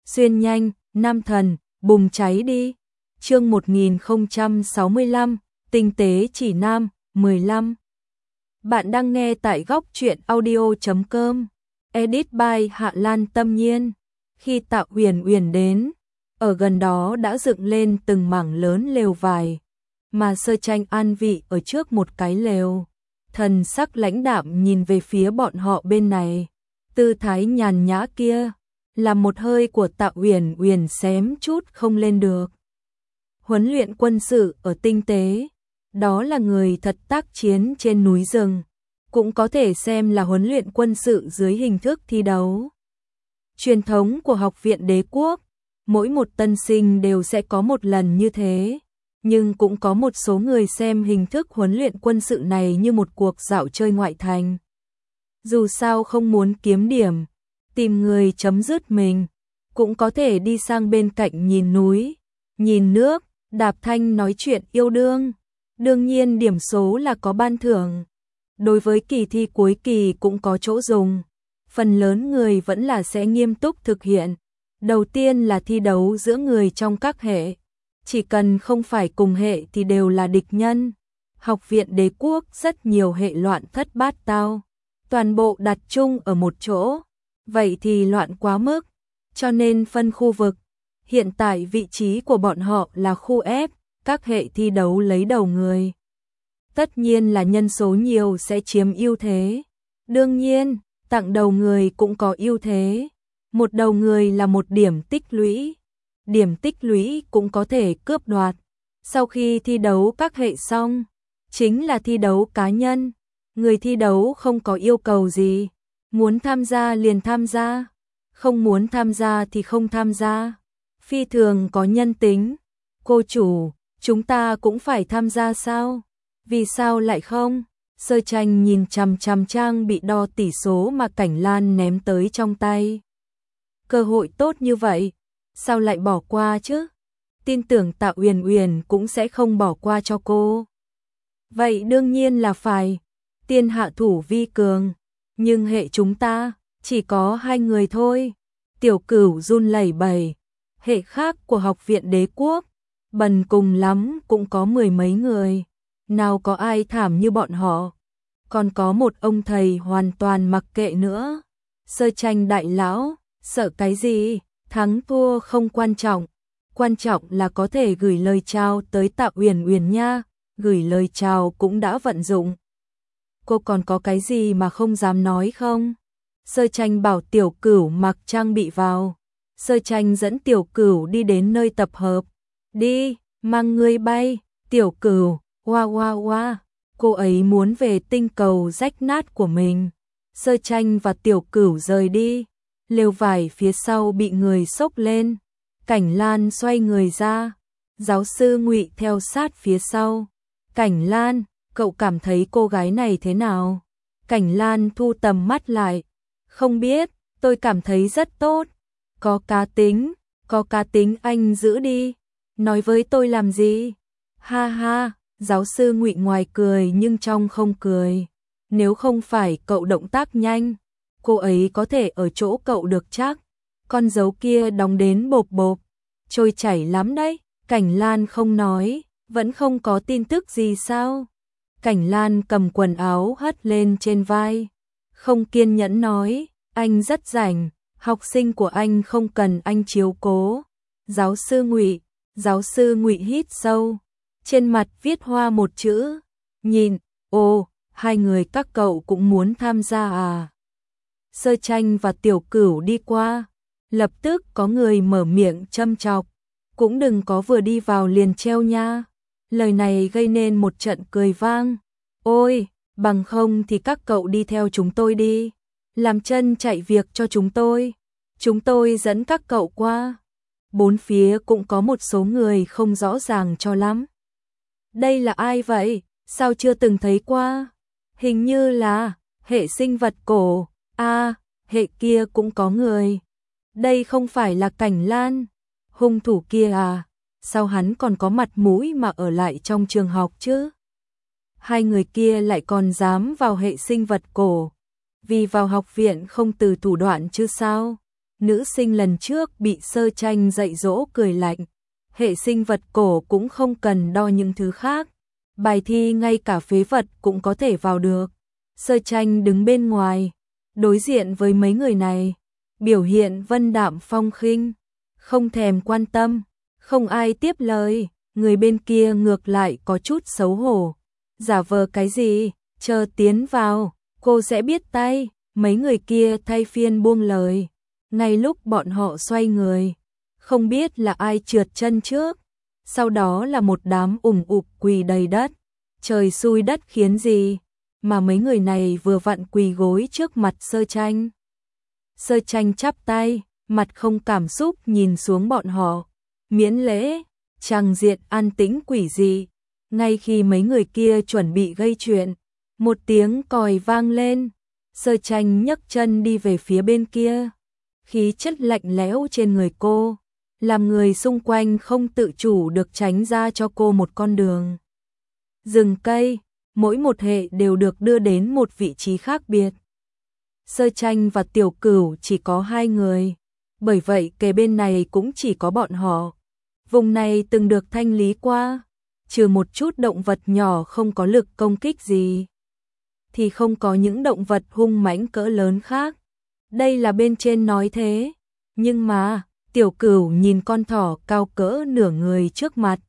xuyên nhanh, nam thần, bùng cháy đi. Chương 1065, tinh tế chỉ nam, 15. Bạn đang nghe tại góc truyện audio.com. Edit by Hạ Lan Tâm Nhiên. Khi Tạ Uyển Uyển đến, ở gần đó đã dựng lên từng mảng lớn lều vải, mà Sơ Tranh an vị ở trước một cái lều, thần sắc lãnh đạm nhìn về phía bọn họ bên này. Tư thái nhàn nhã kia, làm một hơi của Tạ Uyển Uyển xém chút không lên được. Huấn luyện quân sự ở tinh tế, đó là người thật tác chiến trên núi rừng, cũng có thể xem là huấn luyện quân sự dưới hình thức thi đấu. Truyền thống của Học viện Đế quốc, mỗi một tân sinh đều sẽ có một lần như thế, nhưng cũng có một số người xem hình thức huấn luyện quân sự này như một cuộc dạo chơi ngoại thành. Dù sao không muốn kiếm điểm, tìm người chấm dứt mình, cũng có thể đi sang bên cạnh nhìn núi, nhìn nước, đạp thanh nói chuyện yêu đương. Đương nhiên điểm số là có ban thưởng. Đối với kỳ thi cuối kỳ cũng có chỗ dùng. Phần lớn người vẫn là sẽ nghiêm túc thực hiện. Đầu tiên là thi đấu giữa người trong các hệ. Chỉ cần không phải cùng hệ thì đều là địch nhân. Học viện Đế quốc rất nhiều hệ loạn thất bát tao. Toàn bộ đặt chung ở một chỗ. Vậy thì loạn quá mức. Cho nên phân khu vực. Hiện tại vị trí của bọn họ là khu F. Các hệ thi đấu lấy đầu người. Tất nhiên là nhân số nhiều sẽ chiếm ưu thế. Đương nhiên, tặng đầu người cũng có ưu thế. Một đầu người là một điểm tích lũy. Điểm tích lũy cũng có thể cướp đoạt. Sau khi thi đấu các hệ xong, chính là thi đấu cá nhân. Người thi đấu không có yêu cầu gì. Muốn tham gia liền tham gia. Không muốn tham gia thì không tham gia. Phi thường có nhân tính. Cô chủ, chúng ta cũng phải tham gia sao? Vì sao lại không? Sơ Tranh nhìn chằm chằm trang bị đo tỷ số mà Cảnh Lan ném tới trong tay. Cơ hội tốt như vậy, sao lại bỏ qua chứ? Tin tưởng Tạ Uyển Uyển cũng sẽ không bỏ qua cho cô. Vậy đương nhiên là phải. Tiên hạ thủ vi cường. Nhưng hệ chúng ta chỉ có 2 người thôi. Tiểu Cửu run lẩy bẩy. Hệ khác của Học viện Đế quốc, bần cùng lắm cũng có 10 mấy người. Nào có ai thảm như bọn họ. Còn có một ông thầy hoàn toàn mặc kệ nữa. Sơ Tranh đại lão, sợ cái gì? Thắng thua không quan trọng. Quan trọng là có thể gửi lời chào tới Tạ Uyển Uyển nha. Gửi lời chào cũng đã vận dụng. Cô còn có cái gì mà không dám nói không? Sơ Tranh bảo Tiểu Cửu mặc trang bị vào. Sơ Tranh dẫn Tiểu Cửu đi đến nơi tập hợp. Đi, mang ngươi bay. Tiểu Cửu, oa. Cô ấy muốn về tinh cầu rách nát của mình. Sơ Tranh và Tiểu Cửu rời đi. Lều vải phía sau bị người xốc lên. Cảnh Lan xoay người ra. Giáo sư Ngụy theo sát phía sau. Cảnh Lan, cậu cảm thấy cô gái này thế nào? Cảnh Lan thu tầm mắt lại. Không biết, tôi cảm thấy rất tốt. Có cá tính anh giữ đi. Nói với tôi làm gì? Ha ha, giáo sư Ngụy ngoài cười nhưng trong không cười. Nếu không phải cậu động tác nhanh, cô ấy có thể ở chỗ cậu được chắc. Con dấu kia đóng đến bộp bộp, trôi chảy lắm đấy. Cảnh Lan không nói, vẫn không có tin tức gì sao? Cảnh Lan cầm quần áo hất lên trên vai. Không kiên nhẫn nói, anh rất rảnh, học sinh của anh không cần anh chiếu cố. Giáo sư Ngụy hít sâu, trên mặt viết hoa một chữ, nhìn, ồ, 2 người các cậu cũng muốn tham gia à? Sơ Tranh và Tiểu Cửu đi qua, lập tức có người mở miệng châm chọc, cũng đừng có vừa đi vào liền treo nha. Lời này gây nên một trận cười vang. Ôi, bằng không thì các cậu đi theo chúng tôi đi, làm chân chạy việc cho chúng tôi dẫn các cậu qua. Bốn phía cũng có một số người không rõ ràng cho lắm. Đây là ai vậy? Sao chưa từng thấy qua? Hình như là hệ sinh vật cổ. À, hệ kia cũng có người. Đây không phải là Cảnh Lan, hung thủ kia à? Sao hắn còn có mặt mũi mà ở lại trong trường học chứ? 2 người kia lại còn dám vào hệ sinh vật cổ. Vì vào học viện không từ thủ đoạn chứ sao? nữ sinh lần trước bị Sơ Tranh dạy dỗ cười lạnh. Hệ sinh vật cổ cũng không cần đo những thứ khác. Bài thi ngay cả phế vật cũng có thể vào được. Sơ Tranh đứng bên ngoài, đối diện với mấy người này, biểu hiện vân đạm phong khinh, không thèm quan tâm, không ai tiếp lời, người bên kia ngược lại có chút xấu hổ. Giả vờ cái gì, chờ tiến vào, cô sẽ biết tay. Mấy người kia thay phiên buông lời. Ngay lúc bọn họ xoay người, không biết là ai trượt chân trước, sau đó là một đám ủng ục quỳ đầy đất. Trời xui đất khiến gì mà mấy người này vừa vặn quỳ gối trước mặt Sơ Tranh. Sơ Tranh chắp tay, mặt không cảm xúc nhìn xuống bọn họ, miễn lễ, tràng diện an tĩnh quỷ dị. Ngay khi mấy người kia chuẩn bị gây chuyện, một tiếng còi vang lên. Sơ Tranh nhấc chân đi về phía bên kia, khí chất lạnh lẽo trên người cô, làm người xung quanh không tự chủ được tránh ra cho cô một con đường. Rừng cây, mỗi một hệ đều được đưa đến một vị trí khác biệt. Sơ Tranh và Tiểu Cửu chỉ có 2 người, bởi vậy kề bên này cũng chỉ có bọn họ. Vùng này từng được thanh lý qua, trừ một chút động vật nhỏ không có lực công kích gì, thì không có những động vật hung mãnh cỡ lớn khác. Đây là bên trên nói thế, nhưng mà Tiểu Cửu nhìn con thỏ cao cỡ nửa người trước mặt.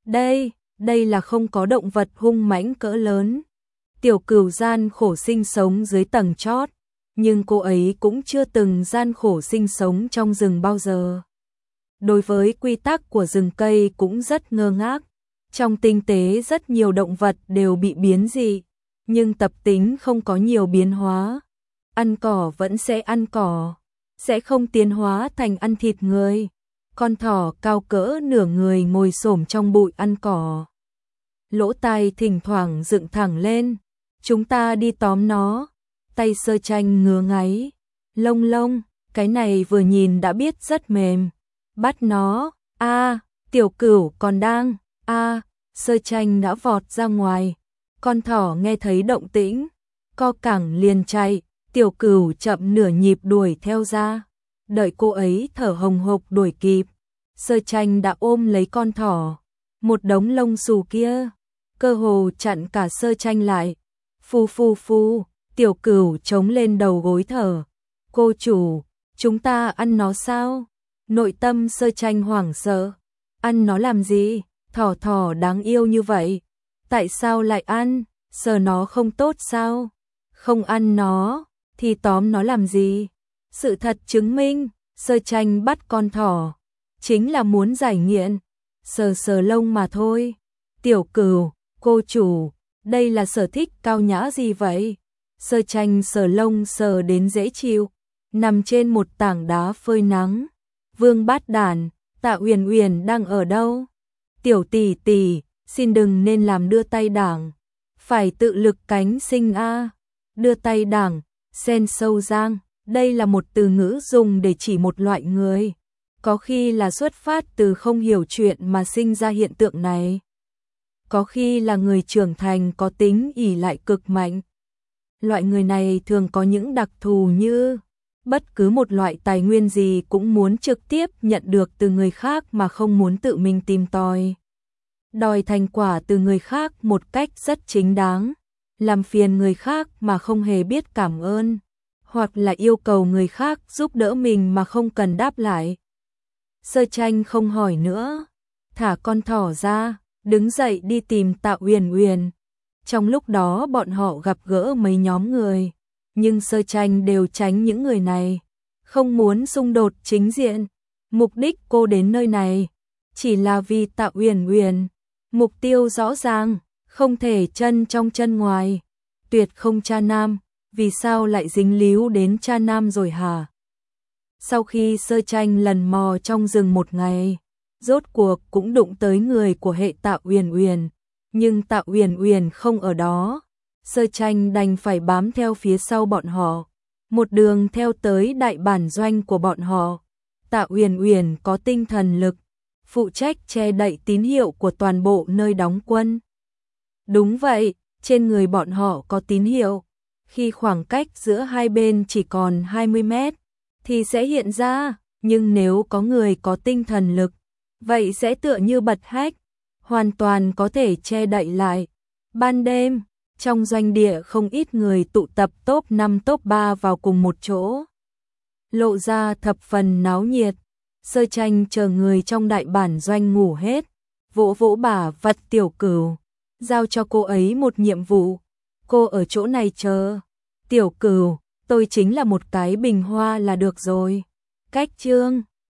Đây là không có động vật hung mãnh cỡ lớn. Tiểu Cửu gian khổ sinh sống dưới tầng chót, nhưng cô ấy cũng chưa từng gian khổ sinh sống trong rừng bao giờ. Đối với quy tắc của rừng cây cũng rất ngơ ngác. Trong tinh tế rất nhiều động vật đều bị biến dị, nhưng tập tính không có nhiều biến hóa. Ăn cỏ vẫn sẽ ăn cỏ, sẽ không tiến hóa thành ăn thịt người. Con thỏ cao cỡ nửa người ngồi xổm trong bụi ăn cỏ, lỗ tai thỉnh thoảng dựng thẳng lên. Chúng ta đi tóm nó. Tay Sơ Tranh ngứa ngáy. Lông, cái này vừa nhìn đã biết rất mềm. Bắt nó. Tiểu Cửu còn đang. Sơ Tranh đã vọt ra ngoài. Con thỏ nghe thấy động tĩnh, co cẳng liền chạy. Tiểu Cửu chậm nửa nhịp đuổi theo ra. Đợi cô ấy thở hồng hộc đuổi kịp, Sơ Tranh đã ôm lấy con thỏ. Một đống lông xù kia cơ hồ chặn cả Sơ Tranh lại. Phu, Tiểu Cửu chống lên đầu gối thở. Cô chủ, chúng ta ăn nó sao? Nội tâm Sơ Tranh hoảng sợ. Ăn nó làm gì? Thỏ đáng yêu như vậy, tại sao lại ăn? Sờ nó không tốt sao? Không ăn nó thì tóm nó làm gì? Sự thật chứng minh, Sơ Tranh bắt con thỏ chính là muốn giải nghiện, sờ lông mà thôi. Tiểu Cửu, cô chủ, đây là sở thích cao nhã gì vậy? Sơ Tranh sờ lông sờ đến dễ chịu, nằm trên một tảng đá phơi nắng. Vương Bát Đản, Tạ Uyển Uyển đang ở đâu? Tiểu tỷ tỷ, xin đừng nên làm đưa tay đảng, phải tự lực cánh sinh a. Đưa tay đảng, sen sâu giang, đây là một từ ngữ dùng để chỉ một loại người, có khi là xuất phát từ không hiểu chuyện mà sinh ra hiện tượng này, có khi là người trưởng thành có tính ỷ lại cực mạnh. Loại người này thường có những đặc thù như bất cứ một loại tài nguyên gì cũng muốn trực tiếp nhận được từ người khác mà không muốn tự mình tìm tòi. Đòi thành quả từ người khác một cách rất chính đáng, làm phiền người khác mà không hề biết cảm ơn, hoặc là yêu cầu người khác giúp đỡ mình mà không cần đáp lại. Sơ Tranh không hỏi nữa, thả con thỏ ra, đứng dậy đi tìm Tạ Uyển Uyển. Trong lúc đó bọn họ gặp gỡ mấy nhóm người, nhưng Sơ Tranh đều tránh những người này, không muốn xung đột chính diện. Mục đích cô đến nơi này chỉ là vì Tạ Uyển Uyển, mục tiêu rõ ràng, không thể chân trong chân ngoài, tuyệt không cha nam. Vì sao lại dính líu đến cha nam rồi hả? Sau khi Sơ Tranh lần mò trong rừng một ngày, rốt cuộc cũng đụng tới người của hệ Tạ Uyển Uyển, nhưng Tạ Uyển Uyển không ở đó. Sơ Tranh đành phải bám theo phía sau bọn họ, một đường theo tới đại bản doanh của bọn họ. Tạ Uyển Uyển có tinh thần lực, phụ trách che đậy tín hiệu của toàn bộ nơi đóng quân. Đúng vậy, trên người bọn họ có tín hiệu. Khi khoảng cách giữa hai bên chỉ còn 20 mét, thì sẽ hiện ra, nhưng nếu có người có tinh thần lực, vậy sẽ tựa như bật hách, hoàn toàn có thể che đậy lại. Ban đêm, trong doanh địa không ít người tụ tập top 5 top 3 vào cùng một chỗ. Lộ ra thập phần náo nhiệt, Sơ Tranh chờ người trong đại bản doanh ngủ hết, vỗ vỗ bả vặt Tiểu Cửu, giao cho cô ấy một nhiệm vụ, cô ở chỗ này chờ. Tiểu Cửu, tôi chính là một cái bình hoa là được rồi. Cách chương